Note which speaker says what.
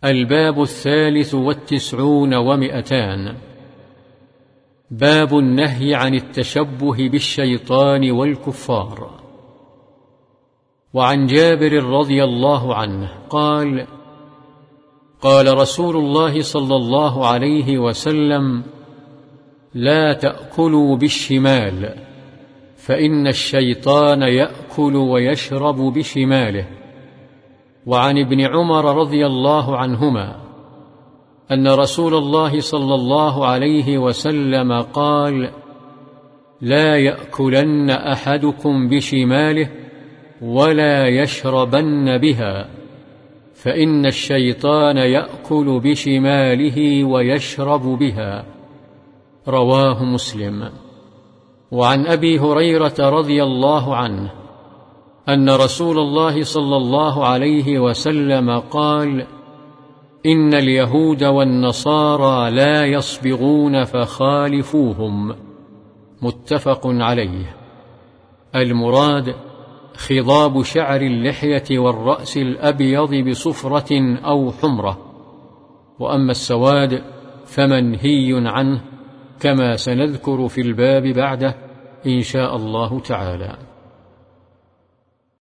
Speaker 1: الباب 93 و200. باب النهي عن التشبه بالشيطان والكفار. وعن جابر رضي الله عنه قال: قال رسول الله صلى الله عليه وسلم: لا تأكلوا بالشمال، فإن الشيطان يأكل ويشرب بشماله. وعن ابن عمر رضي الله عنهما أن رسول الله صلى الله عليه وسلم قال: لا يأكلن أحدكم بشماله ولا يشربن بها، فإن الشيطان يأكل بشماله ويشرب بها. رواه مسلم. وعن أبي هريرة رضي الله عنه أن رسول الله صلى الله عليه وسلم قال: إن اليهود والنصارى لا يصبغون فخالفوهم. متفق عليه. المراد خضاب شعر اللحية والرأس الأبيض بصفرة أو حمرة، وأما السواد فمنهي عنه، كما سنذكر في الباب بعده إن شاء الله تعالى.